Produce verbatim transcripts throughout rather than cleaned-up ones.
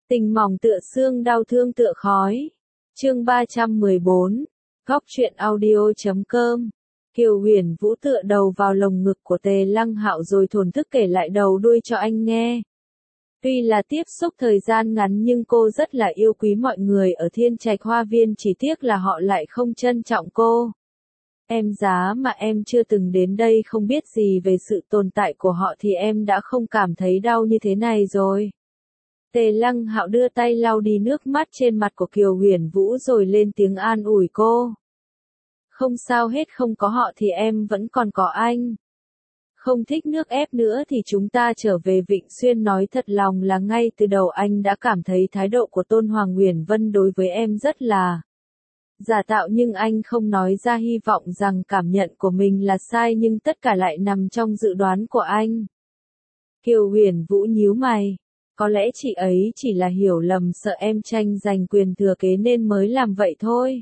Tình mỏng tựa xương, đau thương tựa khói. Chương ba trăm mười bốn, Góc truyện audio chấm com. Kiều Huyền Vũ tựa đầu vào lồng ngực của Tề Lăng Hạo rồi thổn thức kể lại đầu đuôi cho anh nghe. Tuy là tiếp xúc thời gian ngắn nhưng cô rất là yêu quý mọi người ở Thiên Trạch Hoa Viên, chỉ tiếc là họ lại không trân trọng cô. Em giá mà em chưa từng đến đây, không biết gì về sự tồn tại của họ thì em đã không cảm thấy đau như thế này rồi. Tề Lăng Hạo đưa tay lau đi nước mắt trên mặt của Kiều Huyền Vũ rồi lên tiếng an ủi cô. Không sao hết, không có họ thì em vẫn còn có anh. Không thích nước ép nữa thì chúng ta trở về Vịnh Xuyên. Nói thật lòng là ngay từ đầu anh đã cảm thấy thái độ của Tôn Hoàng Uyển Vân đối với em rất là giả tạo, nhưng anh không nói ra, hy vọng rằng cảm nhận của mình là sai nhưng tất cả lại nằm trong dự đoán của anh. Kiều Huyền Vũ nhíu mày. Có lẽ chị ấy chỉ là hiểu lầm, sợ em tranh giành quyền thừa kế nên mới làm vậy thôi.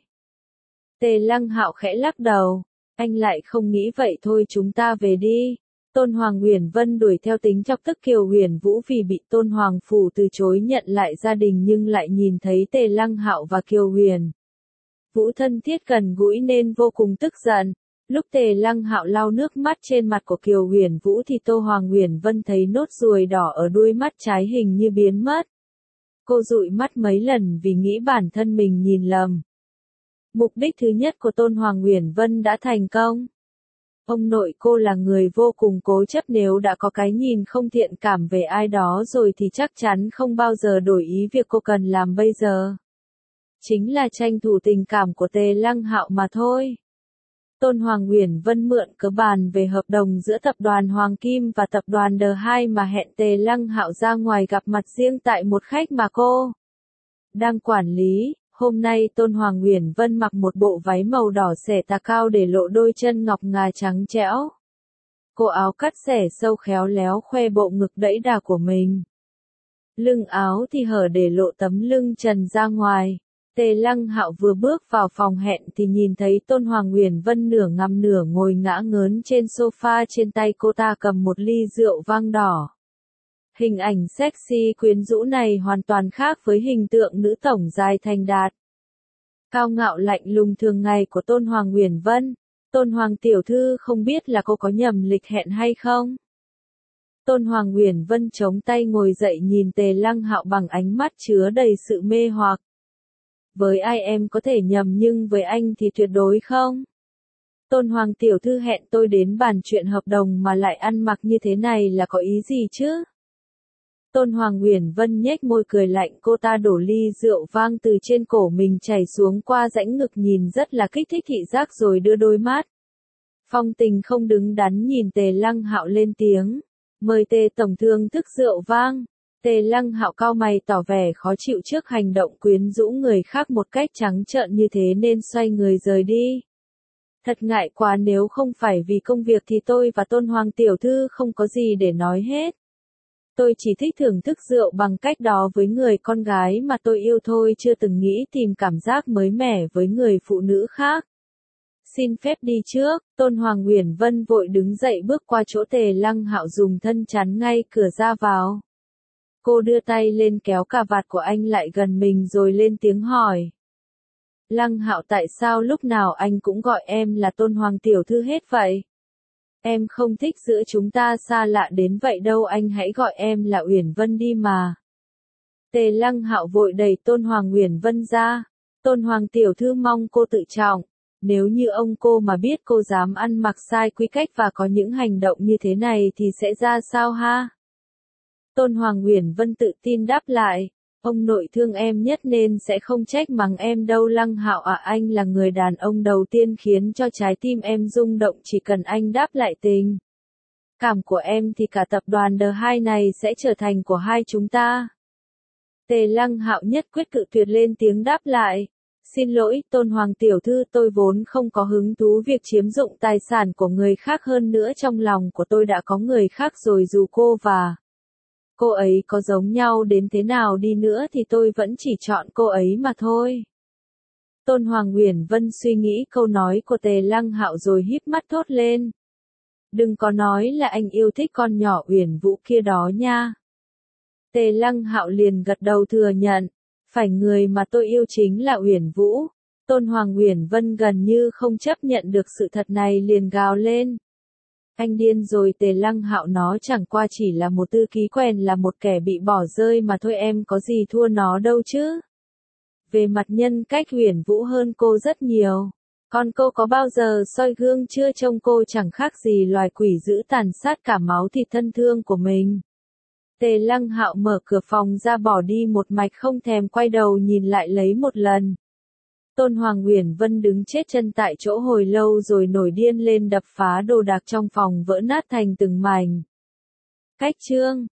Tề Lăng Hạo khẽ lắc đầu. Anh lại không nghĩ vậy, thôi chúng ta về đi. Tôn Hoàng Uyển Vân đuổi theo tính chọc tức Kiều Huyền Vũ vì bị Tôn Hoàng Phủ từ chối nhận lại gia đình, nhưng lại nhìn thấy Tề Lăng Hạo và Kiều Huyền Vũ thân thiết gần gũi nên vô cùng tức giận. Lúc Tề Lăng Hạo lau nước mắt trên mặt của Kiều Huyền Vũ thì Tô Hoàng Uyển Vân thấy nốt ruồi đỏ ở đuôi mắt trái hình như biến mất. Cô dụi mắt mấy lần vì nghĩ bản thân mình nhìn lầm. Mục đích thứ nhất của Tôn Hoàng Uyển Vân đã thành công. Ông nội cô là người vô cùng cố chấp, nếu đã có cái nhìn không thiện cảm về ai đó rồi thì chắc chắn không bao giờ đổi ý. Việc cô cần làm bây giờ chính là tranh thủ tình cảm của Tề Lăng Hạo mà thôi. Tôn Hoàng Uyển Vân mượn cớ bàn về hợp đồng giữa tập đoàn Hoàng Kim và tập đoàn đê hai mà hẹn Tề Lăng Hạo ra ngoài gặp mặt riêng tại một khách mà cô đang quản lý. Hôm nay Tôn Hoàng Uyển Vân mặc một bộ váy màu đỏ xẻ tà cao để lộ đôi chân ngọc ngà trắng trẻo. Cổ áo cắt xẻ sâu khéo léo khoe bộ ngực đẫy đà của mình. Lưng áo thì hở để lộ tấm lưng trần ra ngoài. Tề Lăng Hạo vừa bước vào phòng hẹn thì nhìn thấy Tôn Hoàng Uyển Vân nửa nằm nửa ngồi ngã ngớn trên sofa, trên tay cô ta cầm một ly rượu vang đỏ. Hình ảnh sexy quyến rũ này hoàn toàn khác với hình tượng nữ tổng giai thành đạt, cao ngạo lạnh lùng thường ngày của Tôn Hoàng Uyển Vân. Tôn Hoàng tiểu thư, không biết là cô có nhầm lịch hẹn hay không? Tôn Hoàng Uyển Vân chống tay ngồi dậy nhìn Tề Lăng Hạo bằng ánh mắt chứa đầy sự mê hoặc. Với ai em có thể nhầm nhưng với anh thì tuyệt đối không. Tôn Hoàng tiểu thư hẹn tôi đến bàn chuyện hợp đồng mà lại ăn mặc như thế này là có ý gì chứ? Tôn Hoàng Uyển Vân nhếch môi cười lạnh, cô ta đổ ly rượu vang từ trên cổ mình chảy xuống qua rãnh ngực, nhìn rất là kích thích thị giác rồi đưa đôi mắt phong tình không đứng đắn nhìn Tề Lăng Hạo lên tiếng. Mời Tề tổng thưởng thức rượu vang. Tề Lăng Hạo cau mày tỏ vẻ khó chịu trước hành động quyến rũ người khác một cách trắng trợn như thế nên xoay người rời đi. Thật ngại quá, nếu không phải vì công việc thì tôi và Tôn Hoàng tiểu thư không có gì để nói hết. Tôi chỉ thích thưởng thức rượu bằng cách đó với người con gái mà tôi yêu thôi, chưa từng nghĩ tìm cảm giác mới mẻ với người phụ nữ khác. Xin phép đi trước. Tôn Hoàng Uyển Vân vội đứng dậy bước qua chỗ Tề Lăng Hạo dùng thân chắn ngay cửa ra vào. Cô đưa tay lên kéo cà vạt của anh lại gần mình rồi lên tiếng hỏi. Lăng Hạo, tại sao lúc nào anh cũng gọi em là Tôn Hoàng tiểu thư hết vậy? Em không thích giữa chúng ta xa lạ đến vậy đâu, anh hãy gọi em là Uyển Vân đi mà. Tề Lăng Hạo vội đẩy Tôn Hoàng Uyển Vân ra. Tôn Hoàng tiểu thư mong cô tự trọng. Nếu như ông cô mà biết cô dám ăn mặc sai quy cách và có những hành động như thế này thì sẽ ra sao ha? Tôn Hoàng Uyển Vân tự tin đáp lại. Ông nội thương em nhất nên sẽ không trách mắng em đâu Lăng Hạo ạ, à, anh là người đàn ông đầu tiên khiến cho trái tim em rung động, chỉ cần anh đáp lại tình cảm của em thì cả tập đoàn đê hai này sẽ trở thành của hai chúng ta. Tề Lăng Hạo nhất quyết cự tuyệt lên tiếng đáp lại. Xin lỗi, Tôn Hoàng tiểu thư, tôi vốn không có hứng thú việc chiếm dụng tài sản của người khác, hơn nữa trong lòng của tôi đã có người khác rồi, dù cô và cô ấy có giống nhau đến thế nào đi nữa thì tôi vẫn chỉ chọn cô ấy mà thôi. Tôn Hoàng Uyển Vân suy nghĩ câu nói của Tề Lăng Hạo rồi híp mắt thốt lên. Đừng có nói là anh yêu thích con nhỏ Uyển Vũ kia đó nha. Tề Lăng Hạo liền gật đầu thừa nhận, phải người mà tôi yêu chính là Uyển Vũ. Tôn Hoàng Uyển Vân gần như không chấp nhận được sự thật này liền gào lên. Anh điên rồi. Tề Lăng Hạo, nó chẳng qua chỉ là một tư ký quèn, là một kẻ bị bỏ rơi mà thôi, em có gì thua nó đâu chứ. Về mặt nhân cách Uyển Vũ hơn cô rất nhiều. Còn cô có bao giờ soi gương chưa? Trông cô chẳng khác gì loài quỷ dữ tàn sát cả máu thịt thân thương của mình. Tề Lăng Hạo mở cửa phòng ra bỏ đi một mạch, không thèm quay đầu nhìn lại lấy một lần. Tôn Hoàng Uyển Vân đứng chết chân tại chỗ hồi lâu rồi nổi điên lên, đập phá đồ đạc trong phòng vỡ nát thành từng mảnh. Cách chương